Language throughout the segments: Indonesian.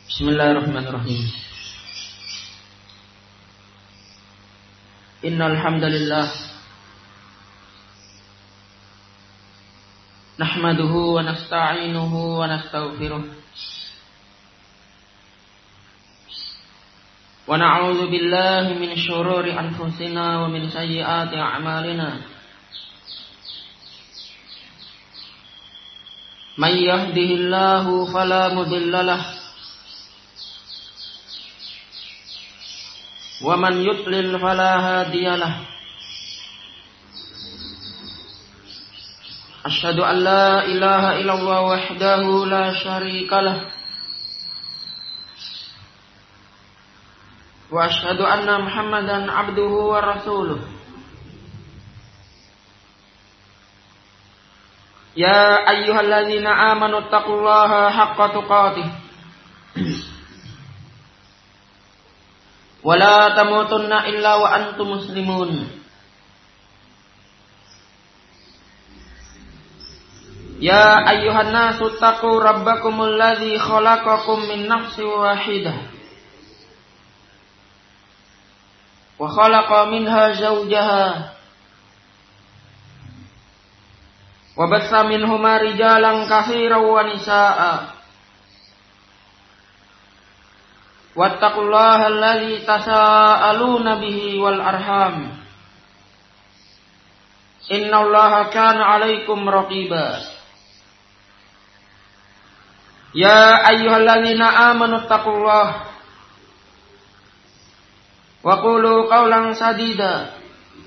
Bismillahirrahmanirrahim. Innal hamdalillah nahmaduhu wa nasta'inuhu wa nastaghfiruh wa na'udzu billahi min syururi anfusina wa min sayyiati a'malina. May yahdihillahu fala mudilla lahu wa man yudlil fala hadiya lahu. Asyhadu an la ilaha illallah wahdahu la syarika lahu wa asyhadu anna Muhammadan abduhu wa rasuluh. Ya ayyuhalladzina amanu taqullaha haqqa tuqatih wa la tamutunna illa wa antum muslimun. Ya ayyuhan nasu taqu rabbakumul ladzi khalaqakum min nafsin wahidah wa khalaqa minha zawjaha wa bassa minhuma rijalan katsiran wa nisaa'a. Wattaqullaha alladzi tasaaluna bihi wal arham. Innallaha kana 'alaikum raqiba. Ya ayyuhalladzina amanu taqullaha wa qulu qawlan sadida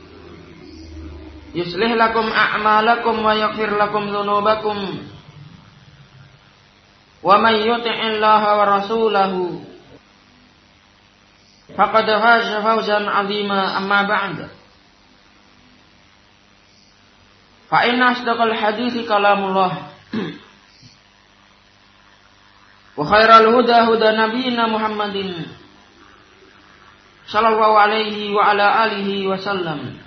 yuslih lakum a'malakum wa yaghfir lakum dzunubakum wa may yuti'illaha wa rasulahu faqad faza fawzan 'azima. Amma ba'd, fa inna asdaqal hadithi kalamullah wa khairal huda huda nabiyyina Muhammadin sallallahu alaihi wa ala alihi wa sallam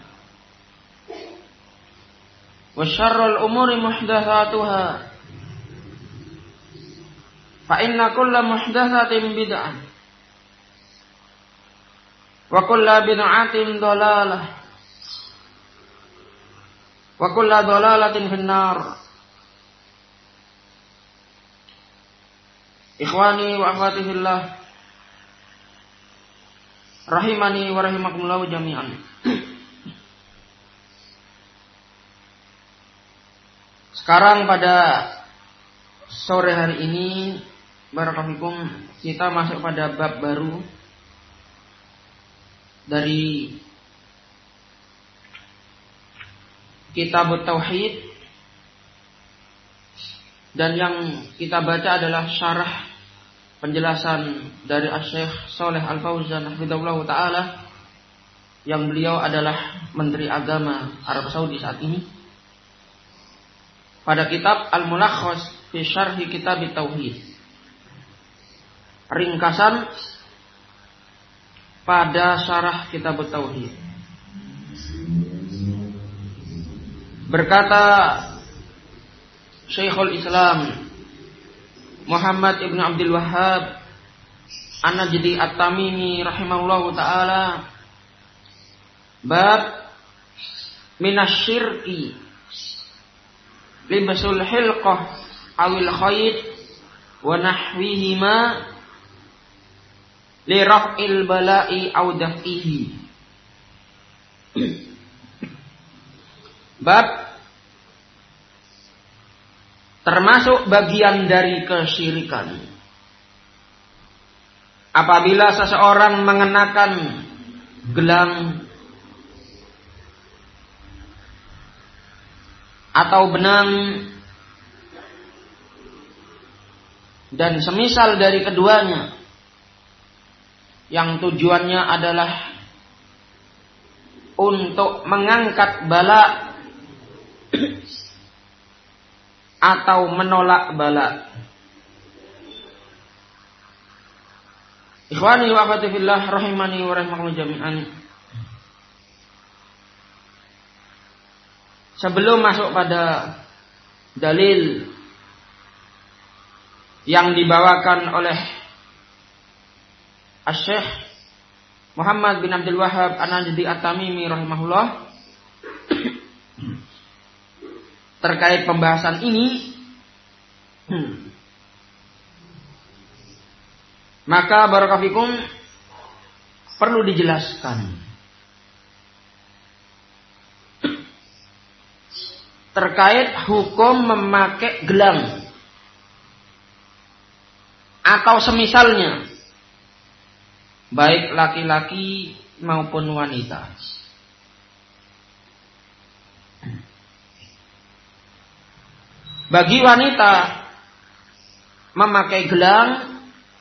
wa syarrul umuri muhdatsatuha fa inna kulla muhdatsatin bid'ah wa kulla bid'atin dhalalah wa kulla dhalalatin finnar. Ikhwani wa akhwati fillah rahimani wa rahimakumullah jami'an. Sekarang pada sore hari ini barakallahu kita masuk pada bab baru dari Kitab Tauhid, dan yang kita baca adalah syarah penjelasan dari Asy-Syaikh Shalih Al-Fauzan hafizahullah taala, yang beliau adalah Menteri Agama Arab Saudi saat ini, pada kitab Al-Mulakhas fi Syarhi Kitab Tauhid, ringkasan pada syarah Kitab Tauhid. Berkata Syekhul Islam Muhammad ibn Abdul Wahhab An-Najdi At-Tamimi rahimahullahu ta'ala, bab minasyirki libasul hilqah awil khayt wa nahwihima li raf'il bala'i aw daf'ihi. Bab termasuk bagian dari kesyirikan apabila seseorang mengenakan gelang atau benang dan semisal dari keduanya, yang tujuannya adalah untuk mengangkat bala atau menolak bala. Ikhwani wa akhwati fillah rahimani wa rahimakumullah jami'an. Sebelum masuk pada dalil yang dibawakan oleh Asy-Syaikh Muhammad bin Abdul Wahhab An-Najdi At-Tamimi rahimahullah terkait pembahasan ini, maka barakallahu fikum perlu dijelaskan terkait hukum memakai gelang atau semisalnya, baik laki-laki maupun wanita. Bagi wanita memakai gelang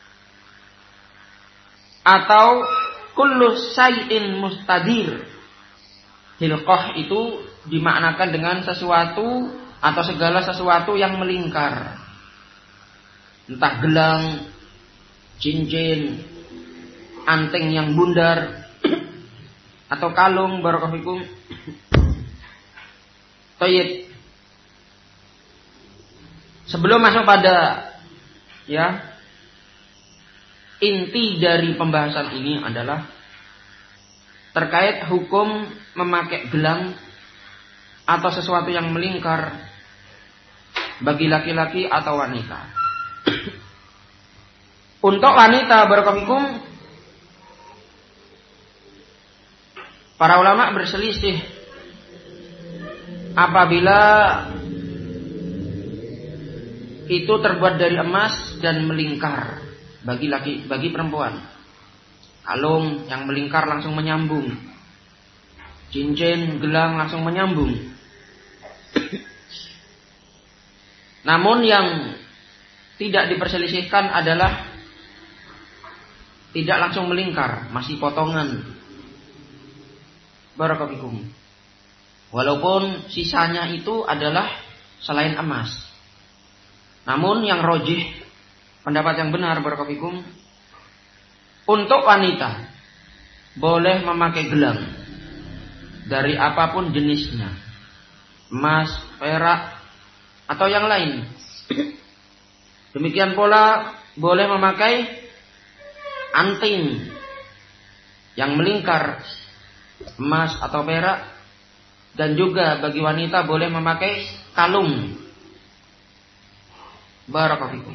atau kullu syai'in mustadir. Hilqah itu dimaknakan dengan sesuatu atau segala sesuatu yang melingkar. Entah gelang, cincin, anting yang bundar, atau kalung, barakallahu fikum. Thayyib. Sebelum masuk pada inti dari pembahasan ini adalah terkait hukum memakai gelang atau sesuatu yang melingkar bagi laki-laki atau wanita. Untuk wanita, barakallahu fikum, para ulama berselisih apabila itu terbuat dari emas dan melingkar bagi perempuan. Kalung yang melingkar langsung menyambung. Cincin, gelang langsung menyambung. Namun yang tidak diperselisihkan adalah tidak langsung melingkar, masih potongan. Barakallahu fikum. Walaupun sisanya itu adalah selain emas. Namun yang rojih, pendapat yang benar, barakallahu fikum, untuk wanita boleh memakai gelang dari apapun jenisnya, emas, perak, atau yang lain. Demikian pula boleh memakai anting yang melingkar, emas atau perak, dan juga bagi wanita boleh memakai kalung. Barakallahu fikum.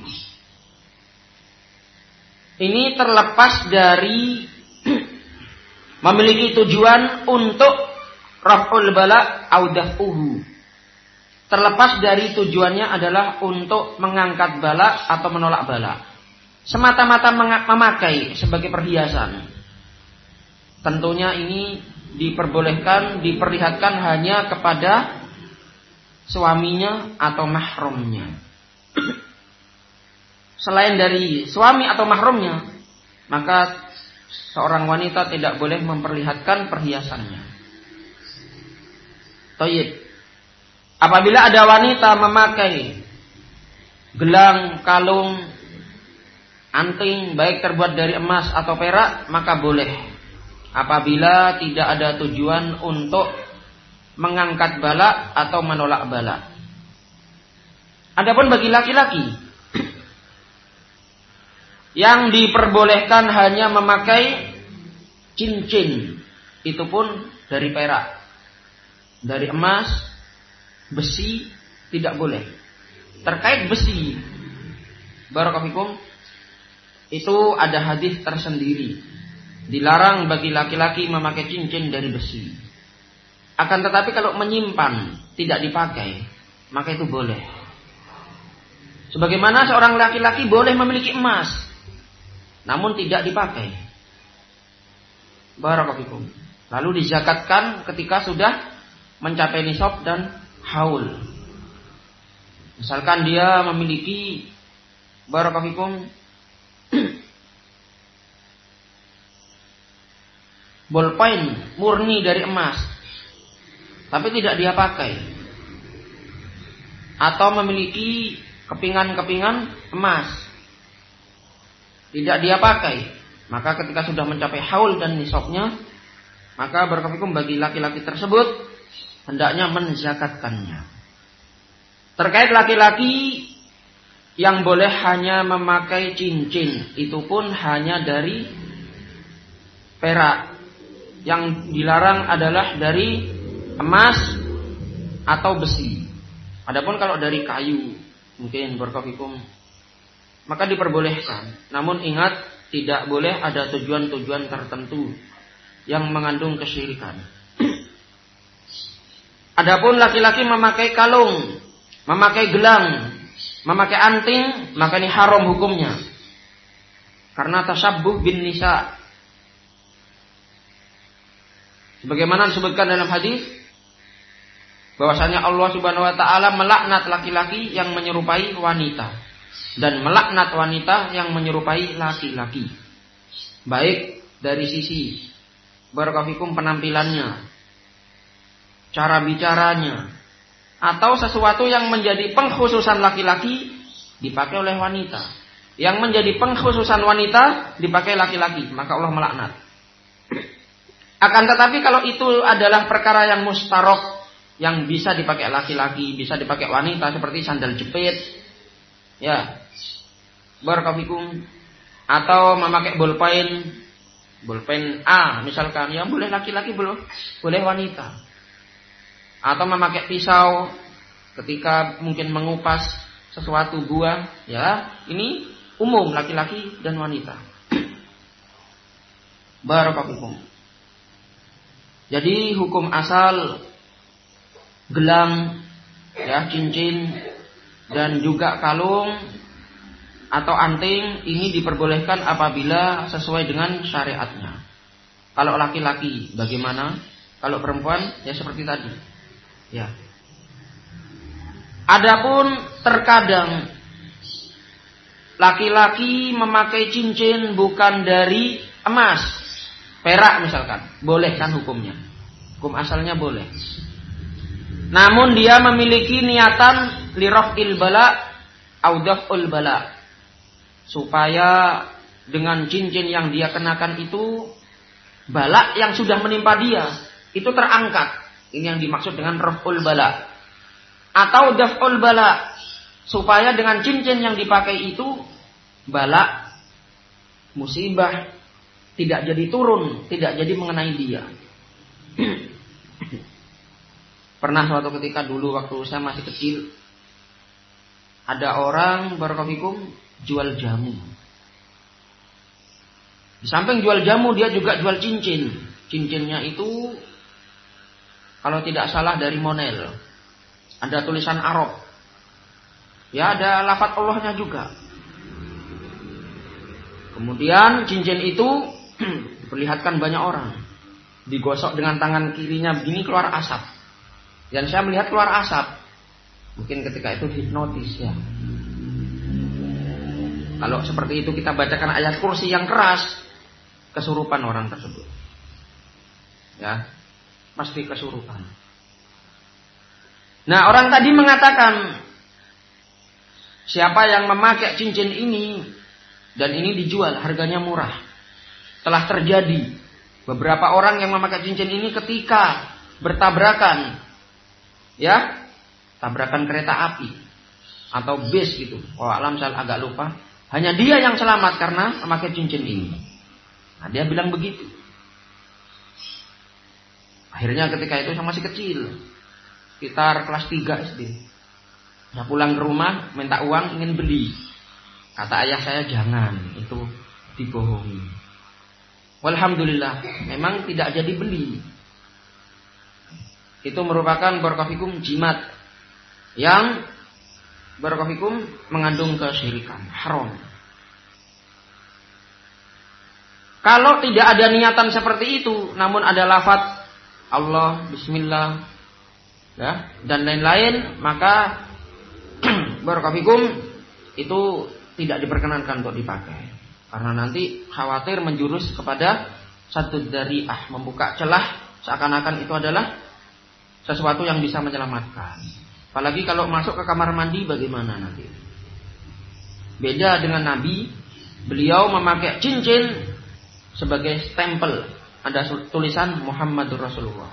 Ini terlepas dari memiliki tujuan untuk raf'ul bala au daf'uhu. Terlepas dari tujuannya adalah untuk mengangkat bala atau menolak bala. Semata-mata memakai sebagai perhiasan. Tentunya ini diperbolehkan, diperlihatkan hanya kepada suaminya atau mahramnya. Selain dari suami atau mahramnya, maka seorang wanita tidak boleh memperlihatkan perhiasannya. Thayyib. Apabila ada wanita memakai gelang, kalung, anting baik terbuat dari emas atau perak, maka boleh. Apabila tidak ada tujuan untuk mengangkat bala atau menolak bala. Adapun bagi laki-laki yang diperbolehkan hanya memakai cincin, itu pun dari perak, dari emas, besi tidak boleh. Terkait besi, barakallahu fikum, itu ada hadis tersendiri. Dilarang bagi laki-laki memakai cincin dari besi. Akan tetapi kalau menyimpan tidak dipakai, maka itu boleh. Sebagaimana seorang laki-laki boleh memiliki emas, namun tidak dipakai. Barakallahu fikum. Lalu dizakatkan ketika sudah mencapai nisab dan haul. Misalkan dia memiliki barakallahu fikum bolpen murni dari emas, tapi tidak dia pakai. Atau memiliki kepingan-kepingan emas, tidak dia pakai. Maka ketika sudah mencapai haul dan nisabnya, maka barakallahu fikum bagi laki-laki tersebut hendaknya menzakatkannya. Terkait laki-laki yang boleh hanya memakai cincin, itu pun hanya dari perak. Yang dilarang adalah dari emas atau besi. Adapun kalau dari kayu, mungkin barakallahu maka diperbolehkan. Namun ingat, tidak boleh ada tujuan-tujuan tertentu yang mengandung kesyirikan. Adapun laki-laki memakai kalung, memakai gelang, memakai anting, maka ini haram hukumnya. Karena tasabbuh bin nisa. Sebagaimana disebutkan dalam hadis bahwasanya Allah Subhanahu wa taala melaknat laki-laki yang menyerupai wanita dan melaknat wanita yang menyerupai laki-laki. Baik dari sisi barakallahu penampilannya, cara bicaranya, atau sesuatu yang menjadi pengkhususan laki-laki dipakai oleh wanita. Yang menjadi pengkhususan wanita dipakai laki-laki, maka Allah melaknat. Akan tetapi kalau itu adalah perkara yang mustarok, yang bisa dipakai laki-laki, bisa dipakai wanita, seperti sandal jepit, ya, barakallahu, atau memakai bolpen A misalkan, ya boleh laki-laki, boleh wanita. Atau memakai pisau ketika mungkin mengupas sesuatu buah, ya, ini umum laki-laki dan wanita. Barakallahu. Jadi hukum asal gelang, ya, cincin dan juga kalung atau anting ini diperbolehkan apabila sesuai dengan syariatnya. Kalau laki-laki bagaimana? Kalau perempuan ya seperti tadi. Ya. Adapun terkadang laki-laki memakai cincin bukan dari emas, perak misalkan, boleh kan hukumnya? Hukum asalnya boleh. Namun dia memiliki niatan liraf'il bala au daf'ul bala, supaya dengan cincin yang dia kenakan itu bala yang sudah menimpa dia itu terangkat. Ini yang dimaksud dengan raf'ul bala. Atau daf'ul bala, supaya dengan cincin yang dipakai itu bala, musibah tidak jadi turun, tidak jadi mengenai dia. Pernah suatu ketika dulu waktu saya masih kecil, ada orang barakallahu jual jamu. Di samping jual jamu dia juga jual cincin. Cincinnya itu kalau tidak salah dari Monel. Ada tulisan Arab. Ya, ada lafaz Allahnya juga. Kemudian cincin itu diperlihatkan banyak orang. Digosok dengan tangan kirinya begini, keluar asap. Dan saya melihat keluar asap. Mungkin ketika itu hipnotis ya. Kalau seperti itu kita bacakan ayat kursi yang keras, kesurupan orang tersebut. Ya, pasti kesurupan. Nah, orang tadi mengatakan, siapa yang memakai cincin ini dan ini dijual, harganya murah. Telah terjadi beberapa orang yang memakai cincin ini ketika bertabrakan, ya, tabrakan kereta api atau bis gitu. Oh, alam saya agak lupa. Hanya dia yang selamat karena memakai cincin ini. Nah, dia bilang begitu. Akhirnya ketika itu saya masih kecil, sekitar kelas 3 SD. Saya pulang ke rumah, minta uang, ingin beli. Kata ayah saya, jangan, itu dibohongi. Walhamdulillah, memang tidak jadi beli. Itu merupakan barakallahu jimat yang barakallahu mengandung kesyirikan, haram. Kalau tidak ada niatan seperti itu, namun ada lafaz Allah, Bismillah, ya, dan lain-lain, maka barakallahu itu tidak diperkenankan untuk dipakai. Karena nanti khawatir menjurus kepada satu dari'ah, membuka celah seakan-akan itu adalah sesuatu yang bisa menyelamatkan. Apalagi kalau masuk ke kamar mandi bagaimana nanti? Beda dengan Nabi, beliau memakai cincin sebagai stempel. Ada tulisan Muhammadur Rasulullah.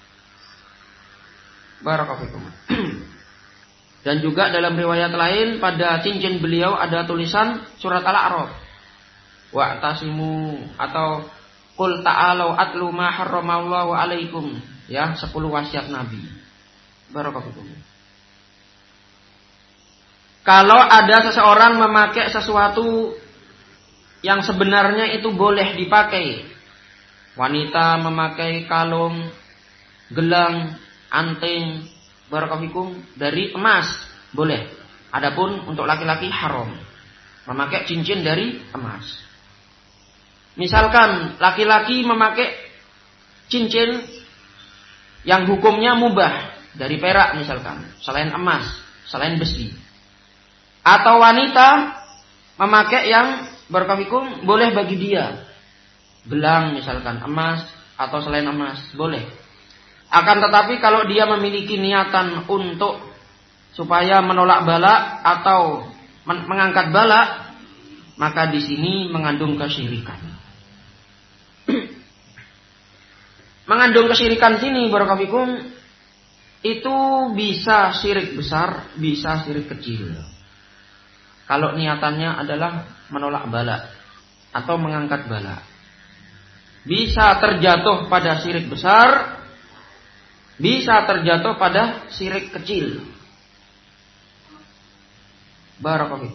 Barakallahu. Dan juga dalam riwayat lain pada cincin beliau ada tulisan surat Al-A'raf. Wa'tasimu atau Qul ta'alau atlu ma harramallahu alaikum. Ya, 10 wasiat Nabi. Barakallahu. Kalau ada seseorang memakai sesuatu yang sebenarnya itu boleh dipakai. Wanita memakai kalung, gelang, anting, barakallahu dari emas, boleh. Adapun untuk laki-laki haram memakai cincin dari emas. Misalkan laki-laki memakai cincin yang hukumnya mubah dari perak misalkan, selain emas, selain besi. Atau wanita memakai yang barakallahu boleh bagi dia. Gelang misalkan emas atau selain emas, boleh. Akan tetapi kalau dia memiliki niatan untuk supaya menolak bala atau mengangkat bala, maka di sini mengandung kesyirikan. Mengandung kesyirikan sini barakallahu itu bisa syirik besar, bisa syirik kecil. Kalau niatannya adalah menolak bala atau mengangkat bala, bisa terjatuh pada syirik besar, bisa terjatuh pada syirik kecil. Barakallahu.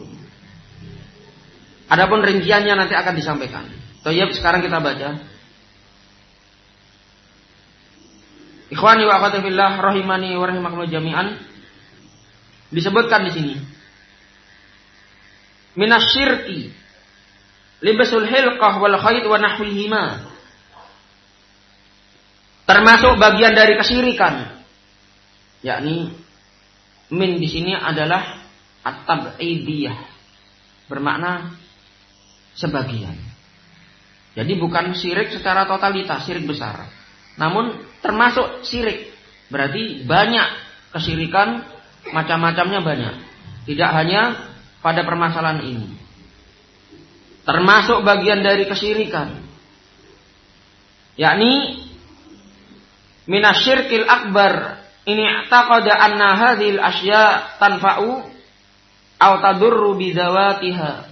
Adapun rinciannya nanti akan disampaikan. Toyib, sekarang kita baca. Ikhwani wa akhwati fillah rahimani wa rahimakumullah jami'an. Disebutkan di sini. Minasyirki libasul hilqah wal khayt wa nahwihima. Termasuk bagian dari kesyirikan. Yakni min di sini adalah at-tab'idiyah. Bermakna sebagian. Jadi bukan syirik secara totalitas, syirik besar. Namun termasuk syirik. Berarti banyak kesyirikan, macam-macamnya banyak. Tidak hanya pada permasalahan ini. Termasuk bagian dari kesyirikan. Yakni minasyirkil akbar ini i'taqada anna hadhil asya tanfa'u aw tadurru bidzawatiha.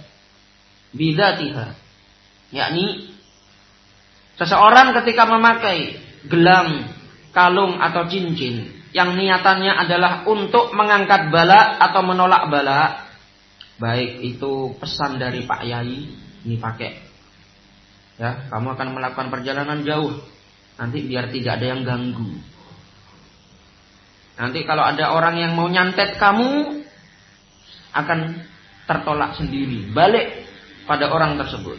Yakni seseorang ketika memakai gelang, kalung atau cincin yang niatannya adalah untuk mengangkat bala atau menolak bala, baik itu pesan dari Pak Yai, ini pakai. Ya, kamu akan melakukan perjalanan jauh. Nanti biar tidak ada yang ganggu. Nanti kalau ada orang yang mau nyantet kamu, akan tertolak sendiri, balik pada orang tersebut.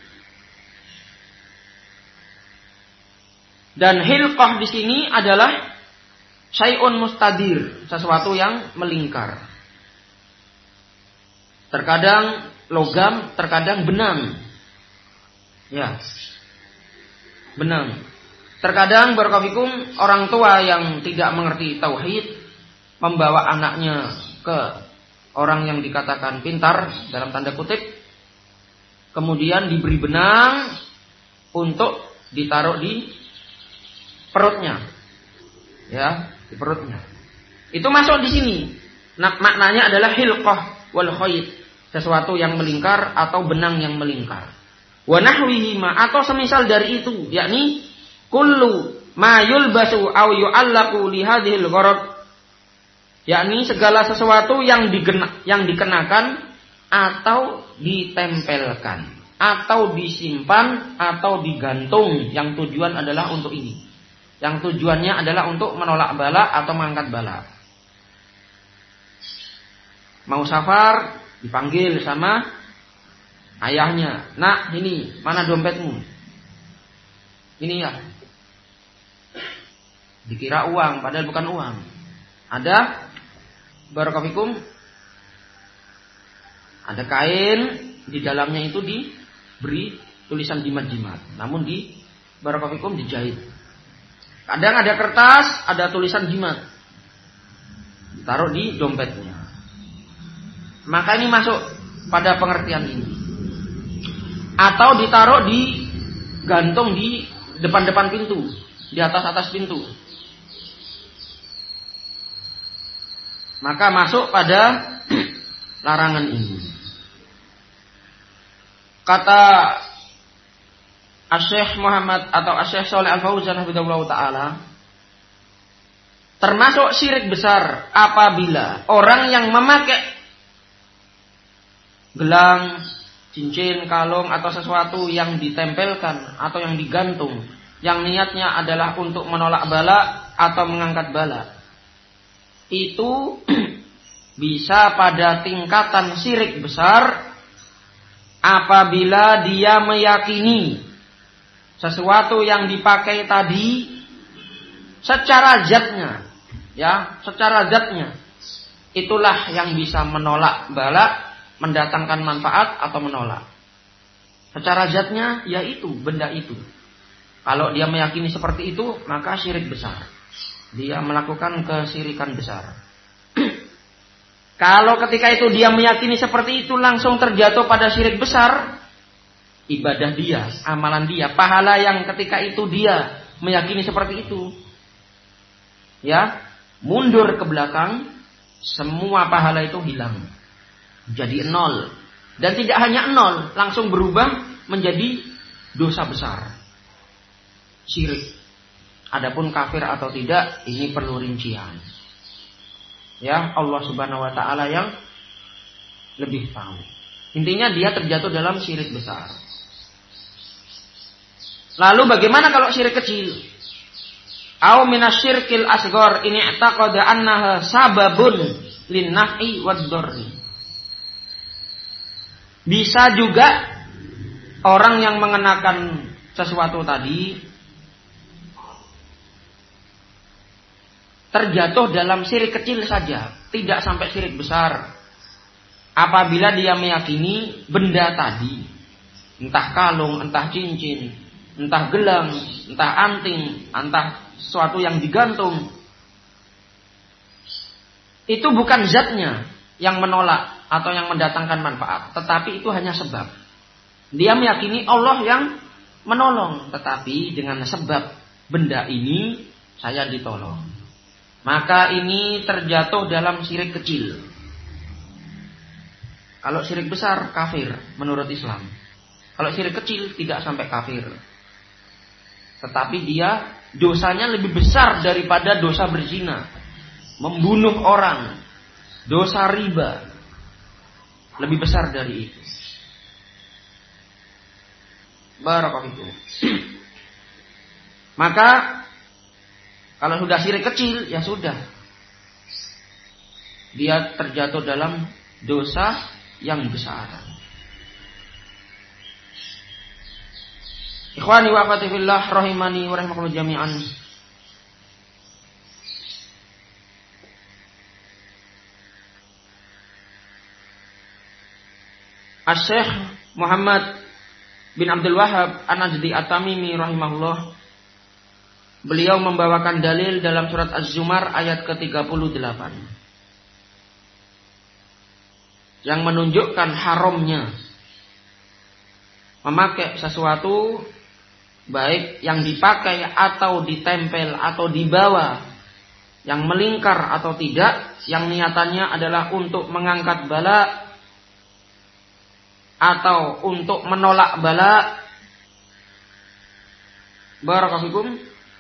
Dan hilqah di sini adalah syai'un mustadir, sesuatu yang melingkar. Terkadang logam, terkadang benang. Ya. Benang. Terkadang barakallahu orang tua yang tidak mengerti tauhid membawa anaknya ke orang yang dikatakan pintar dalam tanda kutip, kemudian diberi benang untuk ditaruh di perutnya. Ya, di perutnya. Itu masuk di sini. Nah, maknanya adalah hilqah wal khayt, sesuatu yang melingkar atau benang yang melingkar. Wa nahwihi ma, atau semisal dari itu, yakni kullu ma yulbasu aw yu'allaqu li hadhil gharad, yakni segala sesuatu yang dikenakan atau ditempelkan atau disimpan atau digantung yang tujuan adalah untuk ini. Yang tujuannya adalah untuk menolak bala atau mengangkat bala. Mau safar, dipanggil sama ayahnya. Nak, ini, mana dompetmu? Ini ya. Dikira uang, padahal bukan uang. Ada barakallahu, ada kain, di dalamnya itu diberi tulisan jimat-jimat. Namun di barakallahu dijahit. Kadang ada kertas, ada tulisan jimat. Taruh di dompetnya. Maka ini masuk pada pengertian ini. Atau ditaruh di gantung di depan-depan pintu, di atas-atas pintu. Maka masuk pada larangan ini. Kata Asy-Syaikh Muhammad atau Asy-Syaikh Shalih Al-Fauzan hafizahullah taala, termasuk syirik besar apabila orang yang memakai gelang, cincin, kalung atau sesuatu yang ditempelkan atau yang digantung, yang niatnya adalah untuk menolak bala atau mengangkat bala, itu bisa pada tingkatan syirik besar apabila dia meyakini sesuatu yang dipakai tadi secara zatnya, ya, secara zatnya itulah yang bisa menolak bala, mendatangkan manfaat atau menolak. Secara zatnya yaitu benda itu. Kalau dia meyakini seperti itu, maka syirik besar. Dia melakukan kesyirikan besar. Kalau ketika itu dia meyakini seperti itu langsung terjatuh pada syirik besar, ibadah dia, amalan dia, pahala yang ketika itu dia meyakini seperti itu, ya, mundur ke belakang, semua pahala itu hilang. Jadi nol. Dan tidak hanya nol, langsung berubah menjadi dosa besar. Syirik. Adapun kafir atau tidak, ini perlu rincian. Ya, Allah Subhanahu wa taala yang lebih tahu. Intinya dia terjatuh dalam syirik besar. Lalu bagaimana kalau syirik kecil? Au minasyirkil asghar ini i'taqada annaha sababun lin-naf'i wad-dharri. Bisa juga orang yang mengenakan sesuatu tadi terjatuh dalam syirik kecil saja, tidak sampai syirik besar. Apabila dia meyakini benda tadi, entah kalung, entah cincin, entah gelang, entah anting, entah sesuatu yang digantung, itu bukan zatnya yang menolak atau yang mendatangkan manfaat, tetapi itu hanya sebab. Dia meyakini Allah yang menolong, tetapi dengan sebab benda ini saya ditolong. Maka ini terjatuh dalam syirik kecil. Kalau syirik besar kafir menurut Islam. Kalau syirik kecil tidak sampai kafir. Tetapi dia dosanya lebih besar daripada dosa berzina, membunuh orang, dosa riba, lebih besar dari itu. Barakallahu. Maka kalau sudah syirik kecil, ya sudah, dia terjatuh dalam dosa yang besar. Ikhwani wa akhwati fillah rahimani wa rahimakumullah jami'an. Asy-Syaikh Muhammad bin Abdul Wahhab An-Najdi At-Tamimi rahimahullah, beliau membawakan dalil dalam surat Az-Zumar ayat ke-38 yang menunjukkan haramnya memakai sesuatu, baik yang dipakai atau ditempel atau dibawa, yang melingkar atau tidak, yang niatannya adalah untuk mengangkat bala atau untuk menolak bala. Barakallahu.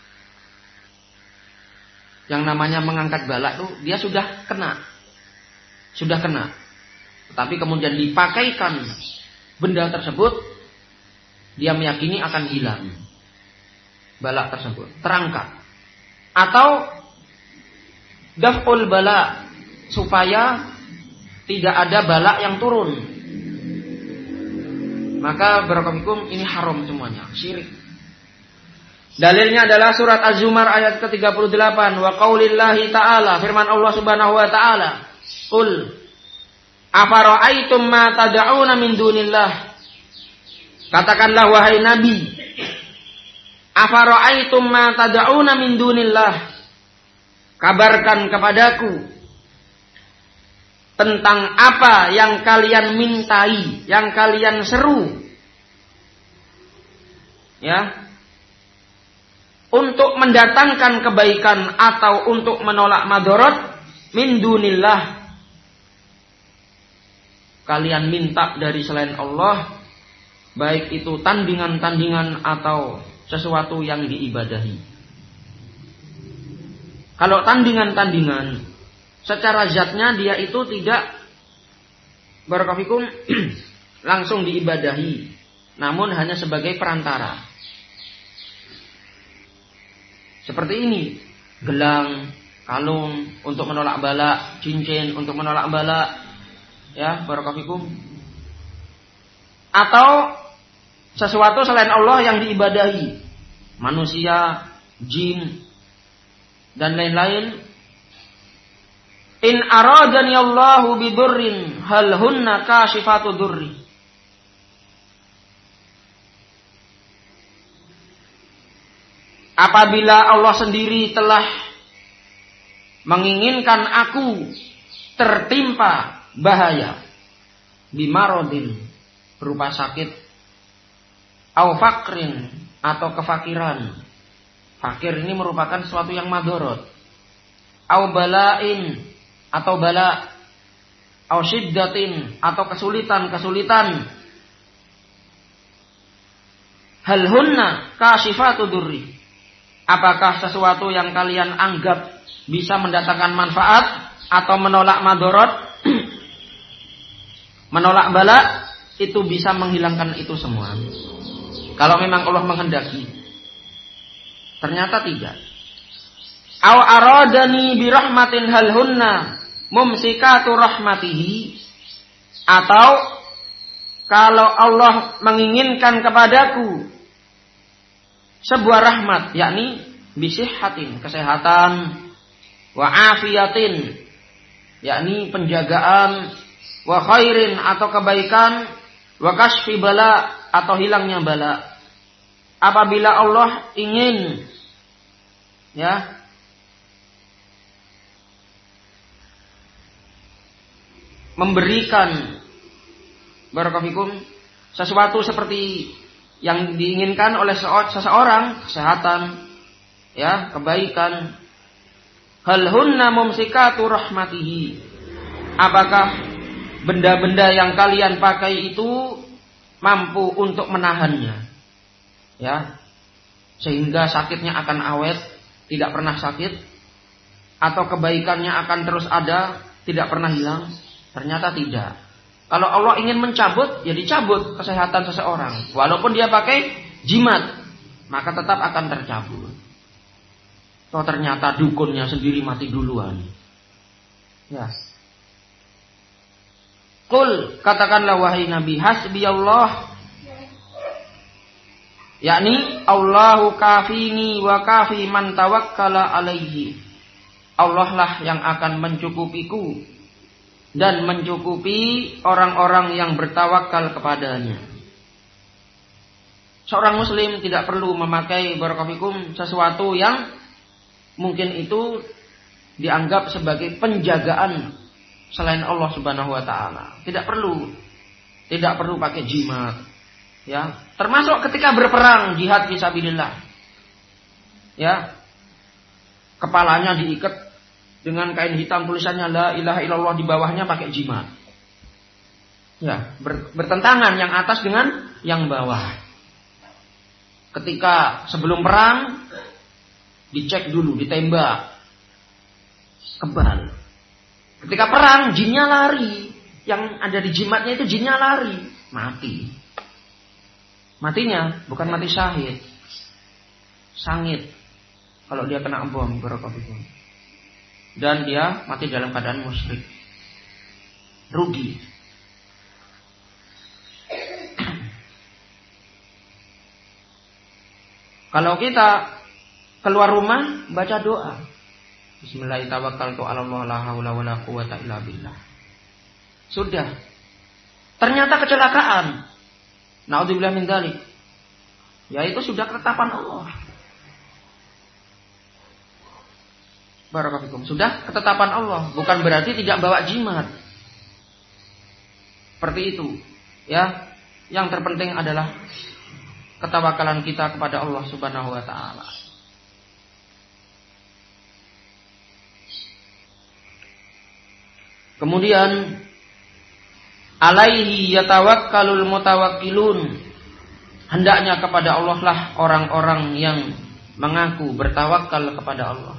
Yang namanya mengangkat bala tuh dia sudah kena. Tetapi kemudian dipakaikan benda tersebut, dia meyakini akan hilang bala tersebut, terangkat. Atau daf'ul bala, supaya tidak ada bala yang turun. Maka barakallahu ini haram semuanya, syirik. Dalilnya adalah surat Az-Zumar ayat ke-38, wa qaulillahi ta'ala, firman Allah Subhanahu wa ta'ala, qul afara'aitum ma tad'una min dunillah. Katakanlah wahai Nabi, afara'aitum ma tad'una min dunillah, kabarkan kepadaku tentang apa yang kalian mintai, yang kalian seru, ya, untuk mendatangkan kebaikan atau untuk menolak madarat min dunillah. Kalian minta dari selain Allah, baik itu tandingan-tandingan atau sesuatu yang diibadahi. Kalau tandingan-tandingan, secara zatnya dia itu tidak barakallahu langsung diibadahi, namun hanya sebagai perantara. Seperti ini, gelang, kalung untuk menolak bala, cincin untuk menolak bala, ya barakallahu. Atau sesuatu selain Allah yang diibadahi, manusia, jin, dan lain-lain. In aradani Allahu bidurrin hal hunna kashifatu durri. Apabila Allah sendiri telah menginginkan aku tertimpa bahaya, bimarodin berupa sakit, au fakrin atau kefakiran. Fakir ini merupakan sesuatu yang madorot. Au balain atau bala, au syiddatin atau kesulitan. Hal hunna kashifatu durri. Apakah sesuatu yang kalian anggap bisa mendatangkan manfaat atau menolak madorot, menolak bala, itu bisa menghilangkan itu semua. Kalau memang Allah menghendaki. Ternyata tidak. Au aradani birahmatin hal hunna mumsikatu rahmatihi. Atau kalau Allah menginginkan kepadaku sebuah rahmat, yakni bisihhatin, kesehatan, wa afiyatin, yakni penjagaan, wa khairin atau kebaikan, wa kashfi bala atau hilangnya bala. Apabila Allah ingin memberikan barakallahu sesuatu seperti yang diinginkan oleh seseorang, kesehatan, kebaikan, hal hunna mumsikatu rahmatihi. Apakah benda-benda yang kalian pakai itu mampu untuk menahannya? Sehingga sakitnya akan awet, tidak pernah sakit, atau kebaikannya akan terus ada, tidak pernah hilang? Ternyata tidak. Kalau Allah ingin mencabut, ya dicabut kesehatan seseorang. Walaupun dia pakai jimat, maka tetap akan tercabut. Toh ternyata dukunnya sendiri mati duluan. Qul, katakanlah wahai Nabi, hasbiyallah, yakni Allahu kafini wa kafi man tawakkala alaihi. Allah lah yang akan mencukupiku dan mencukupi orang-orang yang bertawakal kepadanya. Seorang muslim tidak perlu memakai barakallahu sesuatu yang mungkin itu dianggap sebagai penjagaan selain Allah Subhanahu wa taala. Tidak perlu pakai jimat. Termasuk ketika berperang jihad fisabilillah. Kepalanya diikat dengan kain hitam tulisannya la ilaha illallah, di bawahnya pakai jimat. Bertentangan yang atas dengan yang bawah. Ketika sebelum perang dicek dulu, ditembak, kebal. Ketika perang jinnya lari, yang ada di jimatnya itu jinnya lari, mati. Matinya bukan mati syahid, sangit kalau dia kena bom barakallahu. Dan dia mati dalam keadaan musyrik, rugi. Kalau kita keluar rumah baca doa, bismillahirrahmanirrahim, tawakkaltu 'alallah la haula wala quwwata illa billah. Sudah. Ternyata kecelakaan. Naudzubillah min dzalik. Ya itu sudah ketetapan Allah. Barakallahu, sudah ketetapan Allah, bukan berarti tidak bawa jimat. Seperti itu. Yang terpenting adalah ketawakalan kita kepada Allah Subhanahu wa taala. Kemudian alaihi yatawakkalul mutawakkilun, hendaknya kepada Allah lah orang-orang yang mengaku bertawakal kepada Allah.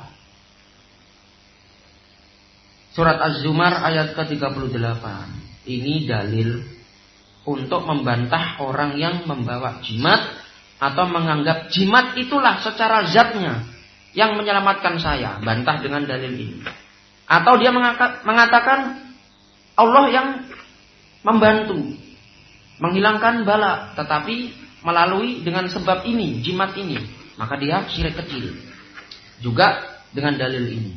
Surat Az-Zumar ayat ke-38. Ini dalil untuk membantah orang yang membawa jimat atau menganggap jimat itulah secara zatnya yang menyelamatkan saya. Bantah dengan dalil ini. Atau dia mengatakan Allah yang membantu menghilangkan bala, tetapi melalui dengan sebab ini, jimat ini, maka dia syirik kecil. Juga dengan dalil ini.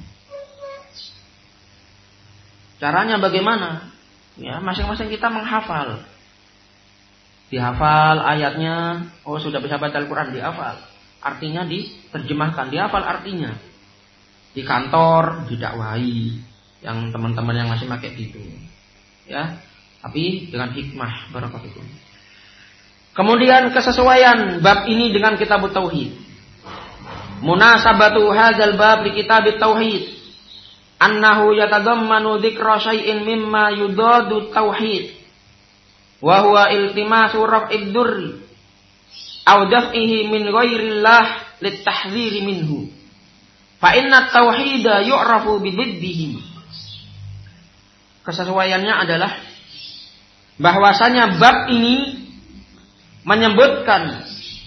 Caranya bagaimana? Ya, masing-masing kita menghafal. Dihafal ayatnya, oh sudah bisa baca Al-Quran, dihafal. Artinya diterjemahkan, dihafal artinya. Di kantor didakwahi, yang teman-teman yang masih pakai gitu. Ya, tapi dengan hikmah, barakallahu. Kemudian kesesuaian bab ini dengan kitab tauhid. Munasabatu hadzal bab li kitab tauhid. Annahu yatadammanu dzikra syai'in mimma yudadu tauhid. Wa huwa iltimasu raf'id durri aw daf'ihi min ghairillah litahdziri minhu. Fa inna tauhida yu'rafu bididdihi. Kesesuaiannya adalah bahwasanya bab ini menyebutkan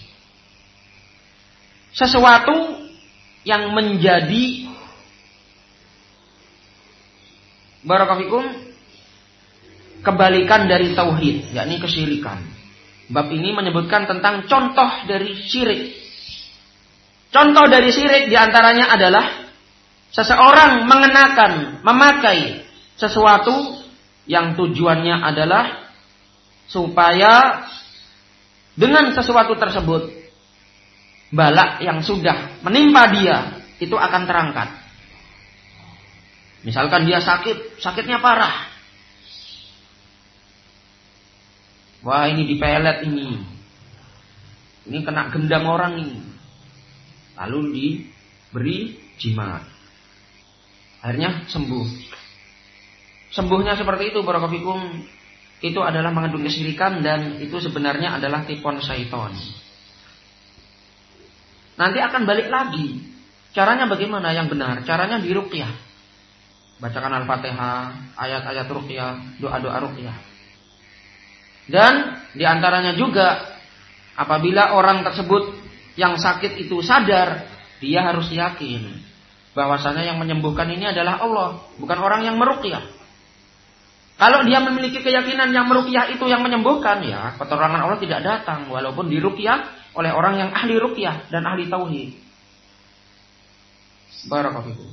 sesuatu yang menjadi barakallahu kebalikan dari tauhid, yakni kesyirikan. Bab ini menyebutkan tentang contoh dari syirik. Contoh dari syirik diantaranya adalah seseorang memakai sesuatu yang tujuannya adalah supaya dengan sesuatu tersebut bala yang sudah menimpa dia itu akan terangkat. Misalkan dia sakitnya parah. Wah, ini dipelet ini. Ini kena gendam orang ini. Lalu diberi jimat. Akhirnya sembuh. Sembuhnya seperti itu, barakallahu. Itu adalah mengandung kesyirikan dan itu sebenarnya adalah tipuan syaitan. Nanti akan balik lagi. Caranya bagaimana yang benar? Caranya diruqyah. Bacakan Al-Fatihah, ayat-ayat ruqyah, doa-doa ruqyah. Dan diantaranya juga apabila orang tersebut yang sakit itu sadar, dia harus yakin bahwasanya yang menyembuhkan ini adalah Allah, bukan orang yang meruqyah. Kalau dia memiliki keyakinan yang meruqyah itu yang menyembuhkan, ya pertolongan Allah tidak datang walaupun diruqyah oleh orang yang ahli ruqyah dan ahli tauhid. Barakallahu fikum.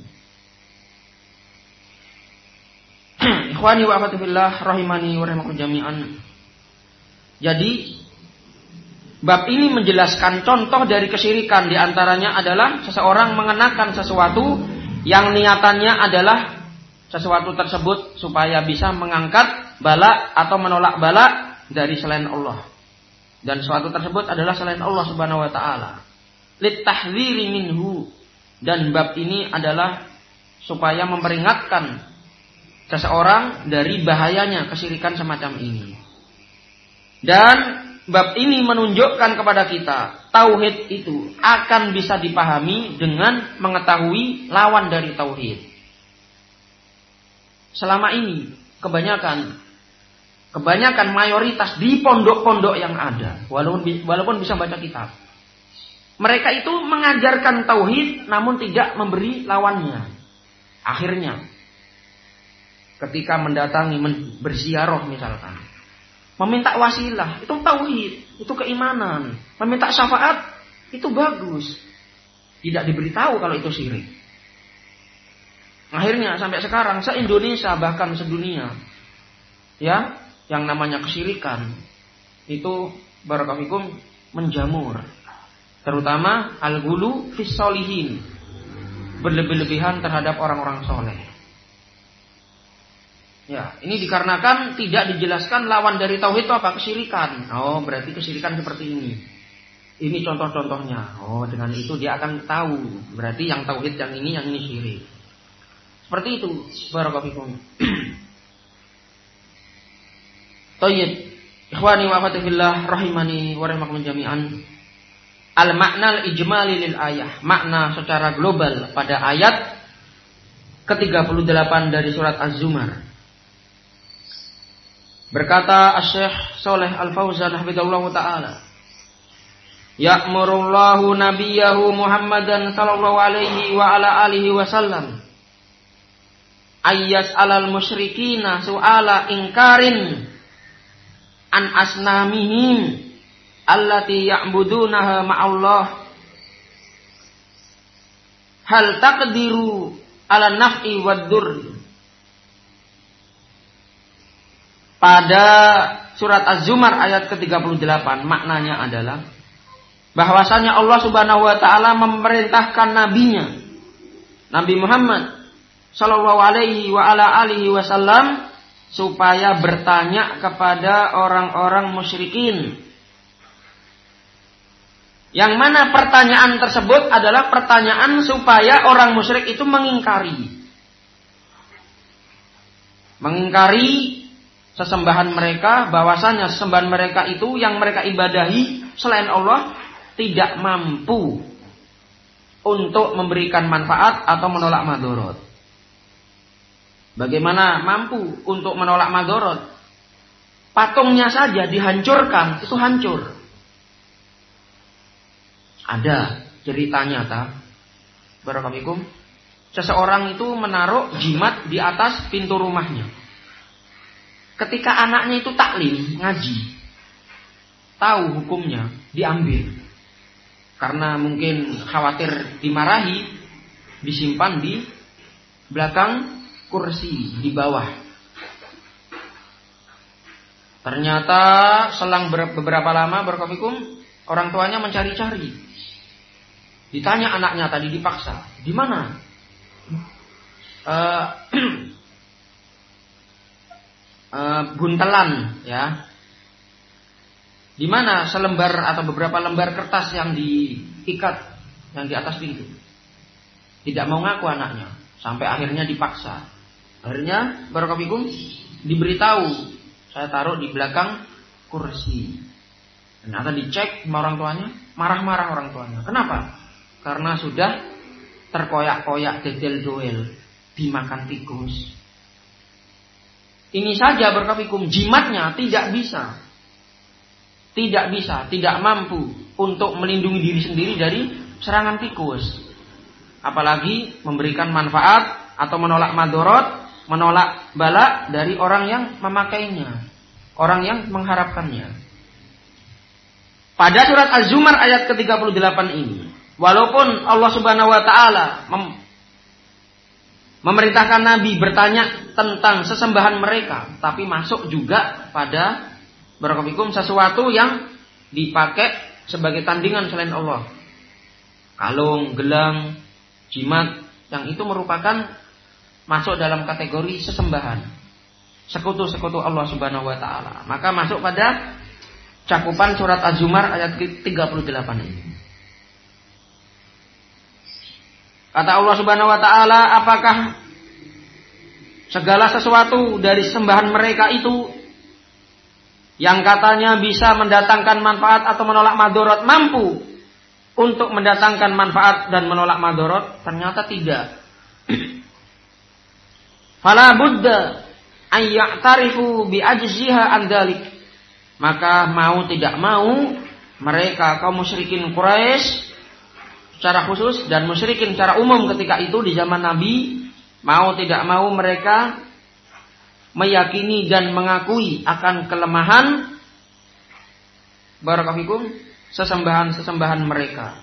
Ikhwani wa akhwati fillah rahimani wa rahimakum jami'an. Jadi bab ini menjelaskan contoh dari kesyirikan, diantaranya adalah seseorang mengenakan sesuatu yang niatannya adalah sesuatu tersebut supaya bisa mengangkat bala atau menolak bala dari selain Allah. Dan sesuatu tersebut adalah selain Allah Subhanahu wa taala. Litahdziri minhu. Dan bab ini adalah supaya memperingatkan seseorang dari bahayanya kesyirikan semacam ini. Dan bab ini menunjukkan kepada kita tauhid itu akan bisa dipahami dengan mengetahui lawan dari tauhid. Selama ini kebanyakan mayoritas di pondok-pondok yang ada, walaupun bisa baca kitab, mereka itu mengajarkan tauhid namun tidak memberi lawannya. Akhirnya ketika mendatangi berziarah misalkan, meminta wasilah, itu tauhid, itu keimanan. Meminta syafaat, itu bagus. Tidak diberitahu kalau itu syirik. Akhirnya sampai sekarang se-Indonesia bahkan sedunia, ya, yang namanya kesyirikan itu barakallahu menjamur. Terutama al-ghulu fis sholihin, berlebih-lebihan terhadap orang-orang soleh. Ya, ini dikarenakan tidak dijelaskan lawan dari tauhid itu apa? Kesyirikan. Oh, berarti kesyirikan seperti ini. Ini contoh-contohnya. Oh, dengan itu dia akan tahu. Berarti yang tauhid yang ini syirik. Seperti itu. Barakallahu fikum. Thayyib. Ikhwani wa akhwati fillah rahimani wa rahimakum jami'an. Al-makna al-ijmali lil ayah, makna secara global pada ayat ke-38 dari surat Az-Zumar. Berkata Asy-Syaikh Shalih Al-Fauzan hafizahullah taala, ya'murullahu nabiyahu Muhammadan sallallahu alaihi wa ala alihi wasallam ayyas alal musyrikina su'ala ingkarin an asnamihim allati ya'budunaha ma'allah hal taqdiru ala naf'i wad durri. Pada surat Az-Zumar ayat ke-38 maknanya adalah bahwasanya Allah Subhanahu wa taala memerintahkan nabinya Nabi Muhammad sallallahu alaihi wa ala alihi wasallam supaya bertanya kepada orang-orang musyrikin. Yang mana pertanyaan tersebut adalah pertanyaan supaya orang musyrik itu mengingkari sesembahan mereka, bahwasanya sesembahan mereka itu yang mereka ibadahi selain Allah tidak mampu untuk memberikan manfaat atau menolak madorot. Bagaimana mampu untuk menolak madorot? Patungnya saja dihancurkan, itu hancur. Ada cerita nyata, barakallahu, seseorang itu menaruh jimat di atas pintu rumahnya. Ketika anaknya itu taklim, ngaji, tahu hukumnya, diambil. Karena mungkin khawatir dimarahi, disimpan di belakang kursi di bawah. Ternyata selang beberapa lama berkofikum, orang tuanya mencari-cari. Ditanya anaknya tadi, dipaksa, di mana? Buntelan, ya. Di mana selembar atau beberapa lembar kertas yang diikat yang di atas pintu. Tidak mau ngaku anaknya, sampai akhirnya dipaksa. Akhirnya barakallahu diberitahu, saya taruh di belakang kursi. Ternyata dicek sama orang tuanya, marah-marah orang tuanya. Kenapa? Karena sudah terkoyak-koyak, dedel-doel, dimakan tikus. Ini saja barakallahu jimatnya tidak mampu untuk melindungi diri sendiri dari serangan tikus. Apalagi memberikan manfaat atau menolak madorot, menolak bala dari orang yang memakainya, orang yang mengharapkannya. Pada surat Az-Zumar ayat ke-38 ini, walaupun Allah Subhanahu wa taala memerintahkan Nabi bertanya tentang sesembahan mereka, tapi masuk juga pada barakallahu sesuatu yang dipakai sebagai tandingan selain Allah. Kalung, gelang, jimat, yang itu merupakan masuk dalam kategori sesembahan, sekutu-sekutu Allah Subhanahu wa taala. Maka masuk pada cakupan surat Az-Zumar ayat 38 ini. Kata Allah Subhanahu wa taala, apakah segala sesuatu dari sembahan mereka itu yang katanya bisa mendatangkan manfaat atau menolak madorot mampu untuk mendatangkan manfaat dan menolak madorot? Ternyata tidak. Fala budda ay ya'tarifu bi ajziha an dzalik. Maka mau tidak mau mereka kaum musyrikin Quraisy secara khusus dan musyrikin secara umum ketika itu di zaman Nabi, mau tidak mau mereka meyakini dan mengakui akan kelemahan barakallahu sesembahan-sesembahan mereka.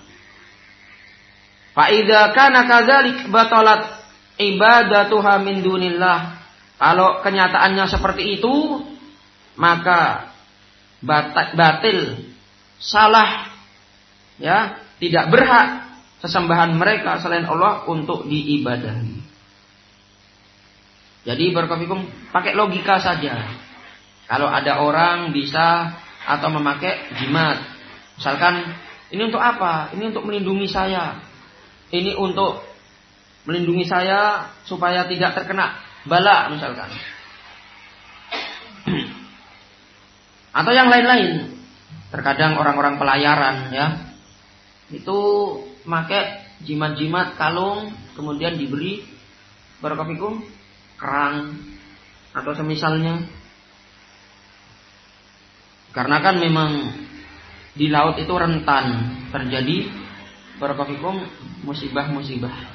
Fa idza kana kadzalik batalat ibadatuha min dunillah. Kalau kenyataannya seperti itu, maka batil, salah, ya, tidak berhak sesembahan mereka selain Allah untuk diibadahi. Jadi barakallahu pakai logika saja. Kalau ada orang bisa atau memakai jimat, misalkan ini untuk apa? Ini untuk melindungi saya. Ini untuk melindungi saya supaya tidak terkena bala misalkan. Atau yang lain-lain. Terkadang orang-orang pelayaran ya, itu pakai jimat-jimat kalung, kemudian diberi barakallahu kerang atau semisalnya. Karena kan memang di laut itu rentan terjadi barakallahu musibah-musibah.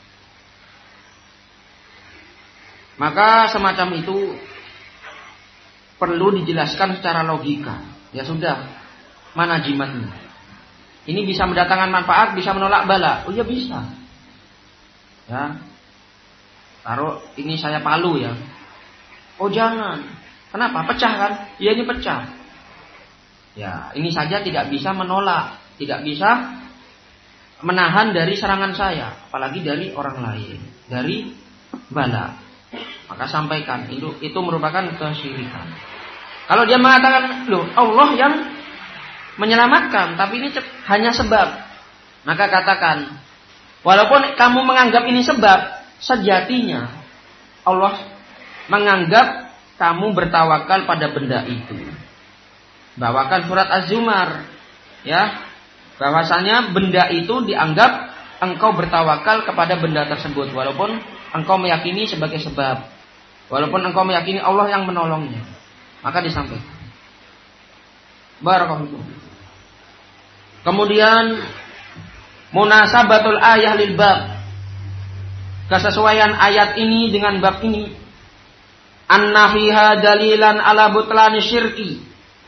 Maka semacam itu perlu dijelaskan secara logika. Ya sudah, mana jimatnya? Ini bisa mendatangkan manfaat, bisa menolak bala. Oh ya bisa. Ya, taruh ini saya palu ya. Oh jangan. Kenapa? Pecah kan? Ya ini pecah. Ya ini saja tidak bisa menolak, tidak bisa menahan dari serangan saya, apalagi dari orang lain, dari bala. Maka sampaikan itu merupakan kesyirikan. Kalau dia mengatakan, loh Allah yang menyelamatkan, tapi ini hanya sebab, maka katakan, walaupun kamu menganggap ini sebab, sejatinya Allah menganggap kamu bertawakal pada benda itu. Bawakan surat Az-Zumar, ya, bahwasanya benda itu dianggap engkau bertawakal kepada benda tersebut, walaupun engkau meyakini sebagai sebab, walaupun engkau meyakini Allah yang menolongnya, maka disampaikan. Barakallahu. Kemudian munasabatul ayah lil bab, kesesuaian ayat ini dengan bab ini. Anna fiha dalilan ala butlani syirki.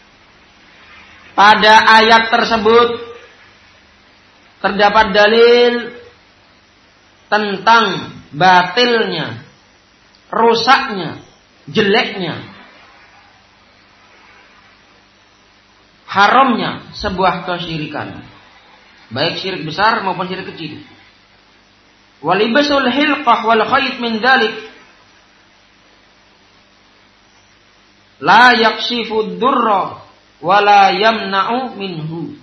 Pada ayat tersebut terdapat dalil tentang batilnya, rusaknya, jeleknya, haramnya sebuah kesyirikan, baik syirik besar maupun syirik kecil. Walibasul hilqah wal khayt min dalik la yakshifu durra wa la yamna'u minhu.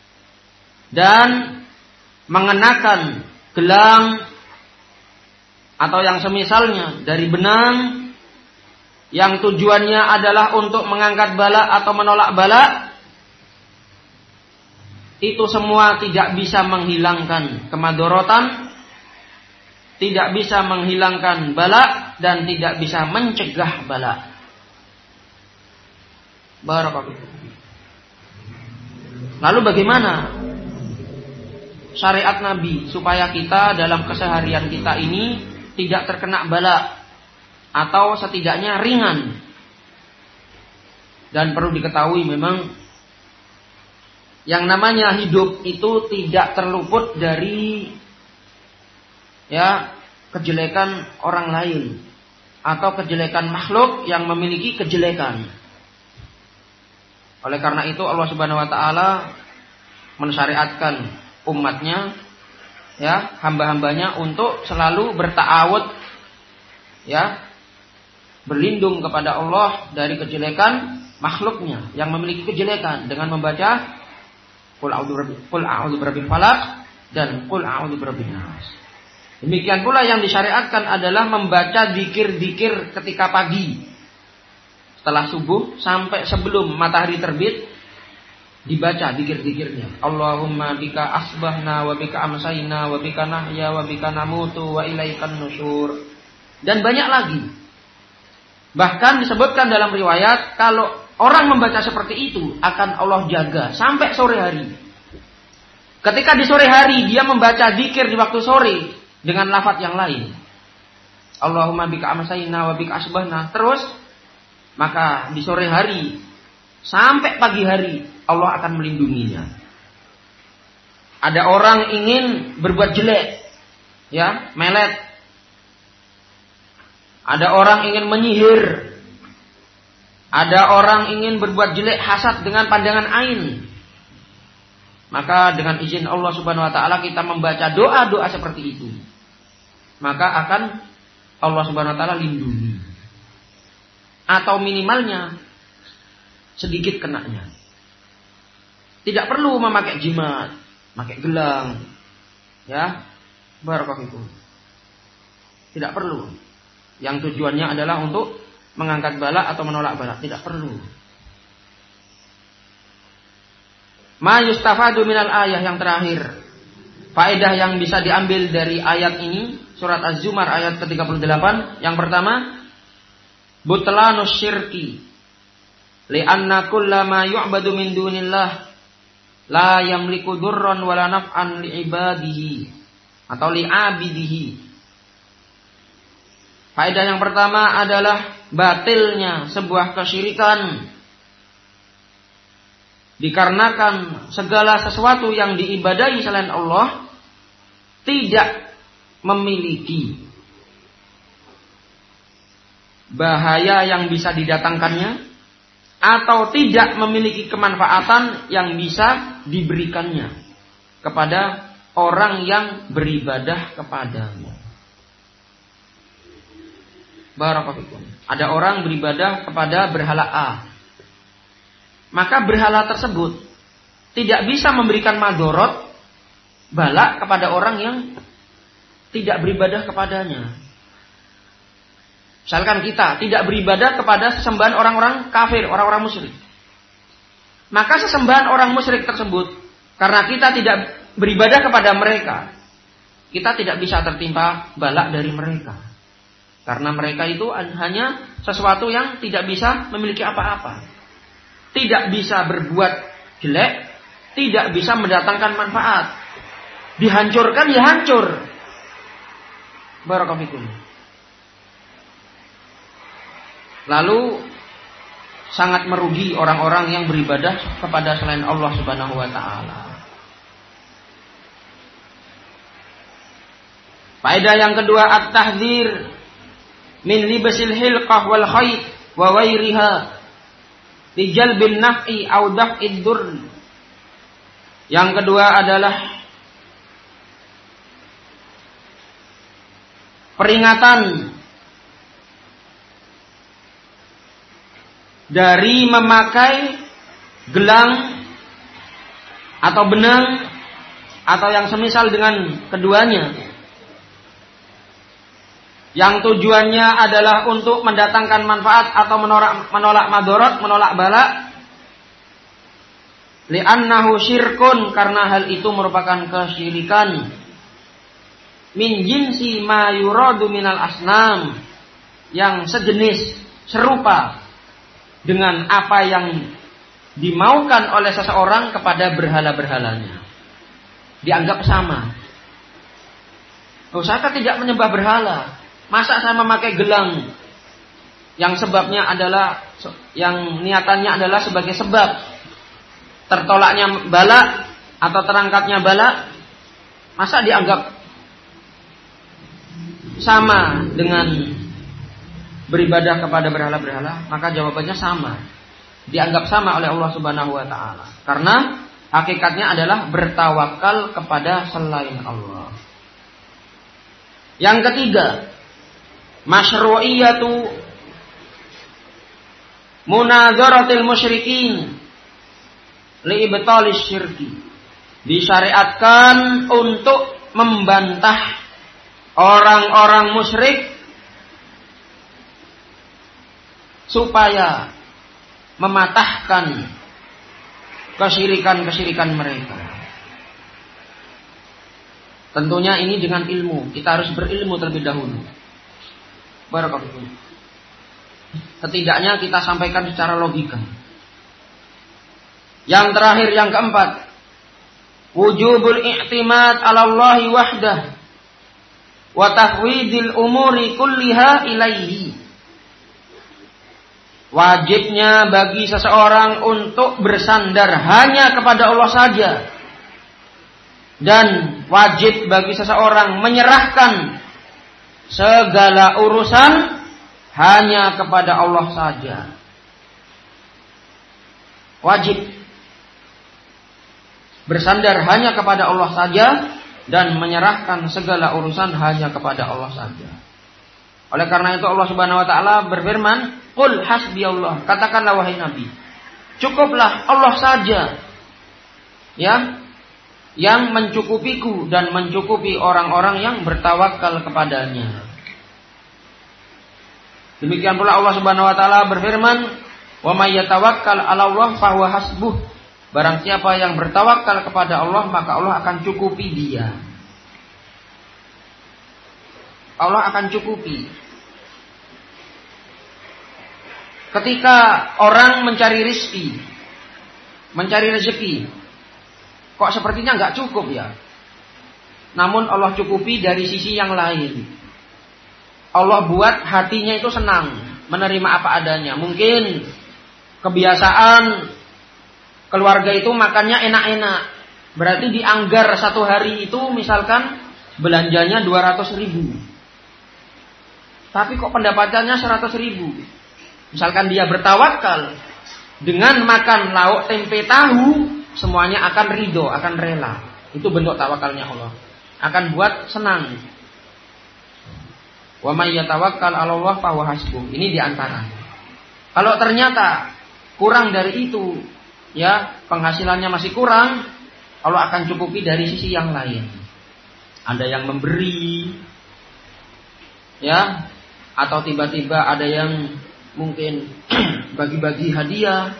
Dan mengenakan gelang atau yang semisalnya dari benang yang tujuannya adalah untuk mengangkat bala atau menolak bala, itu semua tidak bisa menghilangkan kemadorotan, tidak bisa menghilangkan bala, dan tidak bisa mencegah bala. Barakallahu. Lalu bagaimana syariat Nabi supaya kita dalam keseharian kita ini tidak terkena bala atau setidaknya ringan? Dan perlu diketahui memang yang namanya hidup itu tidak terluput dari ya kejelekan orang lain atau kejelekan makhluk yang memiliki kejelekan. Oleh karena itu Allah Subhanahu wa taala mensyariatkan umatnya, ya, hamba-hambanya untuk selalu berta'awud, ya, berlindung kepada Allah dari kejelekan makhluknya yang memiliki kejelekan dengan membaca Qul a'udzu birabbil falaq dan Qul a'udzu birabbin nas. Demikian pula yang disyariatkan adalah membaca zikir-zikir ketika pagi. Setelah subuh sampai sebelum matahari terbit dibaca zikir-zikirnya. Allahumma bika asbahna wa bika amsayna wa bika nahya wa bika namutu wa ilaikan nusyur. Dan banyak lagi. Bahkan disebutkan dalam riwayat kalau orang membaca seperti itu akan Allah jaga sampai sore hari. Ketika di sore hari dia membaca zikir di waktu sore dengan lafaz yang lain, Allahumma bika amsayna wa bika asbahna, terus maka di sore hari sampai pagi hari Allah akan melindunginya. Ada orang ingin berbuat jelek, ya, melet. Ada orang ingin menyihir. Ada orang ingin berbuat jelek, hasad dengan pandangan ain. Maka dengan izin Allah Subhanahu wa taala kita membaca doa-doa seperti itu, maka akan Allah Subhanahu wa taala lindungi. Atau minimalnya sedikit kenanya. Tidak perlu memakai jimat, pakai gelang, ya, barakallahu. Tidak perlu. Yang tujuannya adalah untuk mengangkat bala atau menolak bala, tidak perlu. Ma yustafadu minal ayah, yang terakhir. Faedah yang bisa diambil dari ayat ini, surat Az-Zumar ayat ke-38. Yang pertama, butlanus syirki. Li'anna kullama yu'badu min dunillah la yamliku durran wala naf'an li'ibadihi atau li'abidihi. Faedah yang pertama adalah batilnya sebuah kesyirikan. Dikarenakan segala sesuatu yang diibadahi selain Allah tidak memiliki bahaya yang bisa didatangkannya atau tidak memiliki kemanfaatan yang bisa diberikannya kepada orang yang beribadah kepadanya. Barakallahu. Ada orang beribadah kepada berhala A, maka berhala tersebut tidak bisa memberikan madorot, bala kepada orang yang tidak beribadah kepadanya. Misalkan kita tidak beribadah kepada sesembahan orang-orang kafir, orang-orang musyrik. Maka sesembahan orang musyrik tersebut, karena kita tidak beribadah kepada mereka, kita tidak bisa tertimpa bala dari mereka. Karena mereka itu hanya sesuatu yang tidak bisa memiliki apa-apa. Tidak bisa berbuat jelek, tidak bisa mendatangkan manfaat. Dihancurkan ya hancur. Barakallahu fikum. Lalu sangat merugi orang-orang yang beribadah kepada selain Allah Subhanahu wa taala. Faedah yang kedua, at-tahdzir min libasil hilqah wal khayt wa ghairiha li jalbin naf'i aw daf'id durr. Yang kedua adalah peringatan dari memakai gelang atau benang atau yang semisal dengan keduanya, yang tujuannya adalah untuk mendatangkan manfaat atau menolak madorot, menolak bala. Li'annahu syirkun, karena hal itu merupakan kesyirikan. Min jinsi ma yuradu minal asnam, yang sejenis, serupa dengan apa yang dimaukan oleh seseorang kepada berhala-berhalanya. Dianggap sama. Oh, saya tidak menyembah berhala. Masa saya memakai gelang yang sebabnya adalah, yang niatannya adalah sebagai sebab tertolaknya bala atau terangkatnya bala, masa dianggap sama dengan beribadah kepada berhala-berhala? Maka jawabannya sama. Dianggap sama oleh Allah Subhanahu wa taala. Karena hakikatnya adalah bertawakal kepada selain Allah. Yang ketiga, masyru'iyatu munadzaratil musyrikin li'ibtalis syirki. Disyariatkan untuk membantah orang-orang musyrik supaya mematahkan kesyirikan-kesyirikan mereka. Tentunya ini dengan ilmu. Kita harus berilmu terlebih dahulu. Barakallahu. Setidaknya kita sampaikan secara logika. Yang terakhir, yang keempat, wujubul i'timad 'ala Allahi wahdah wa tafwidil umuri kulliha ilaihi. Wajibnya bagi seseorang untuk bersandar hanya kepada Allah saja, dan wajib bagi seseorang menyerahkan segala urusan hanya kepada Allah saja. Wajib bersandar hanya kepada Allah saja dan menyerahkan segala urusan hanya kepada Allah saja. Oleh karena itu Allah Subhanahu wa taala berfirman, "Qul hasbiyallah." Katakanlah wahai Nabi, cukuplah Allah saja yang mencukupiku dan mencukupi orang-orang yang bertawakal kepadanya. Demikian pula Allah Subhanahu wa taala berfirman, "Wa may yatawakkal 'ala Allah fa huwa hasbuh." Barang siapa yang bertawakal kepada Allah, maka Allah akan cukupi dia. Allah akan cukupi. Ketika orang mencari rezeki, kok sepertinya nggak cukup ya. Namun Allah cukupi dari sisi yang lain. Allah buat hatinya itu senang, menerima apa adanya. Mungkin kebiasaan keluarga itu makannya enak-enak. Berarti dianggar satu hari itu misalkan belanjanya 200.000. Tapi kok pendapatannya 100.000. Misalkan dia bertawakal dengan makan lauk tempe tahu, semuanya akan ridho, akan rela. Itu bentuk tawakalnya Allah. Akan buat senang. Wa may yatawakkal 'ala Allah fa huwa hasbuh. Ini diantara. Kalau ternyata kurang dari itu, ya penghasilannya masih kurang, Allah akan cukupi dari sisi yang lain. Ada yang memberi, ya, atau tiba-tiba ada yang mungkin bagi-bagi hadiah.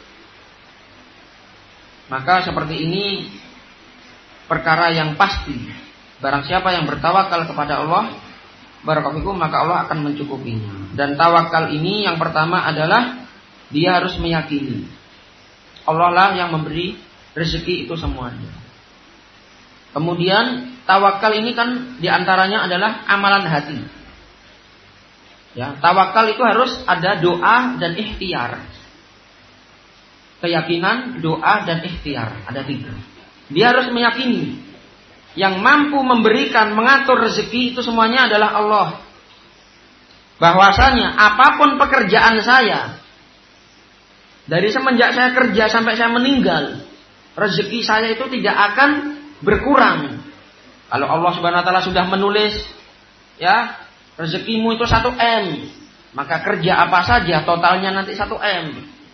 Maka seperti ini perkara yang pasti. Barang siapa yang bertawakal kepada Allah, barakallahu, maka Allah akan mencukupinya. Dan tawakal ini yang pertama adalah dia harus meyakini Allah lah yang memberi rezeki itu semuanya. Kemudian tawakal ini kan diantaranya adalah amalan hati. Ya, tawakal itu harus ada doa dan ikhtiar. Keyakinan, doa dan ikhtiar, ada 3. Dia harus meyakini yang mampu memberikan, mengatur rezeki itu semuanya adalah Allah. Bahwasanya apapun pekerjaan saya, dari semenjak saya kerja sampai saya meninggal, rezeki saya itu tidak akan berkurang. Kalau Allah Subhanahu wa taala sudah menulis, ya, rezekimu itu 1 M, maka kerja apa saja totalnya nanti 1 M.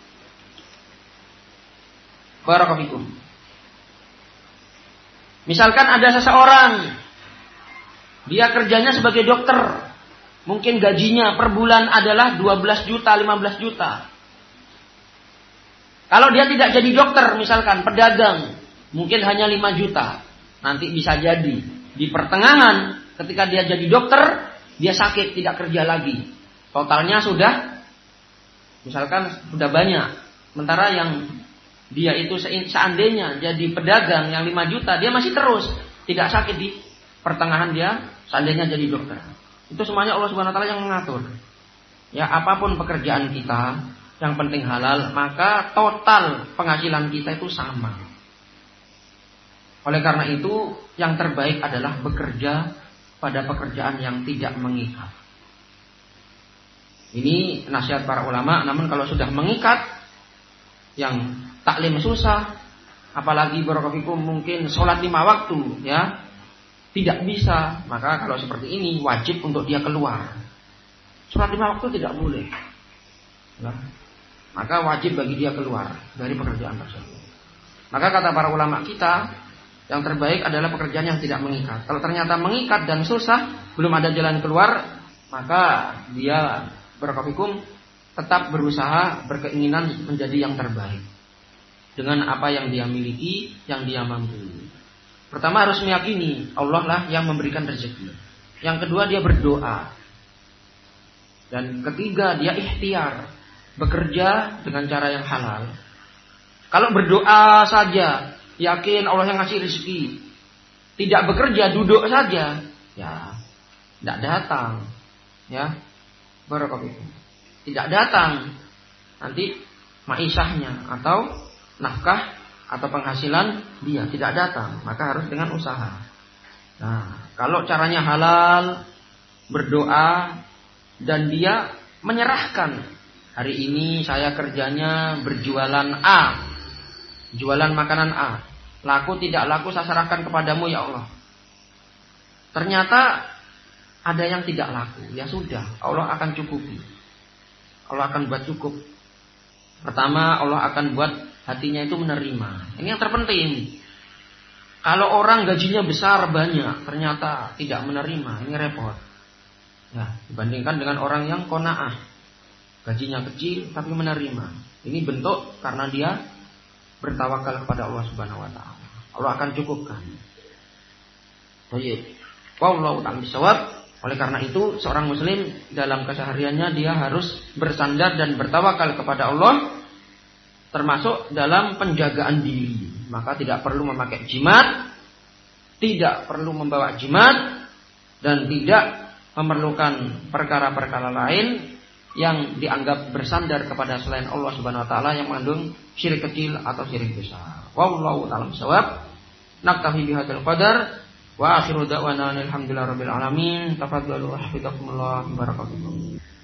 Barakallahu. Misalkan ada seseorang, dia kerjanya sebagai dokter, mungkin gajinya per bulan adalah 12 juta, 15 juta. Kalau dia tidak jadi dokter, misalkan pedagang, mungkin hanya 5 juta. Nanti bisa jadi di pertengahan ketika dia jadi dokter, dia sakit, tidak kerja lagi. Totalnya sudah, misalkan sudah banyak. Sementara yang dia itu seandainya jadi pedagang yang 5 juta, dia masih terus tidak sakit di pertengahan dia seandainya jadi dokter. Itu semuanya Allah Subhanahu wa taala yang mengatur. Ya, apapun pekerjaan kita, yang penting halal, maka total penghasilan kita itu sama. Oleh karena itu, yang terbaik adalah bekerja pada pekerjaan yang tidak mengikat. Ini nasihat para ulama. Namun kalau sudah mengikat, yang taklim susah, apalagi barakallahu mungkin sholat 5 waktu, ya tidak bisa, maka kalau seperti ini wajib untuk dia keluar. Sholat 5 waktu tidak boleh, ya. Maka wajib bagi dia keluar dari pekerjaan tersebut. Maka kata para ulama kita, yang terbaik adalah pekerjaan yang tidak mengikat. Kalau ternyata mengikat dan susah, belum ada jalan keluar, maka dia barakallahu tetap berusaha, berkeinginan menjadi yang terbaik dengan apa yang dia miliki, yang dia mampu. Pertama harus meyakini Allah lah yang memberikan rezeki. Yang kedua dia berdoa. Dan ketiga dia ikhtiar, bekerja dengan cara yang halal. Kalau berdoa saja, yakin Allah yang ngasih rezeki, tidak bekerja, duduk saja, ya tidak datang, ya barakallahu, tidak datang nanti maisahnya atau nafkah atau penghasilan dia tidak datang, maka harus dengan usaha. Nah, kalau caranya halal, berdoa, dan dia menyerahkan, hari ini saya kerjanya berjualan A, jualan makanan A, laku tidak laku saya serahkan kepadamu ya Allah. Ternyata ada yang tidak laku, ya sudah, Allah akan cukupi. Allah akan buat cukup. Pertama, Allah akan buat hatinya itu menerima. Ini yang terpenting. Kalau orang gajinya besar banyak, ternyata tidak menerima, ini repot. Ya, dibandingkan dengan orang yang qanaah, gajinya kecil tapi menerima. Ini bentuk karena dia bertawakal kepada Allah Subhanahu wa taala. Allah akan cukupkan. Baik. Wallahu ta'ala bisawab. Oleh karena itu, seorang muslim dalam kesehariannya dia harus bersandar dan bertawakal kepada Allah, termasuk dalam penjagaan diri. Maka tidak perlu memakai jimat, tidak perlu membawa jimat, dan tidak memerlukan perkara-perkara lain yang dianggap bersandar kepada selain Allah Subhanahu wa taala yang mengandung syirik kecil atau syirik besar. Wallahu ta'ala bisawab. Naktafi bihadzal qadar. Wa akhiru da'wana alhamdulillahirabbil alamin. Tafadhalu hafizakumullah barakallahu.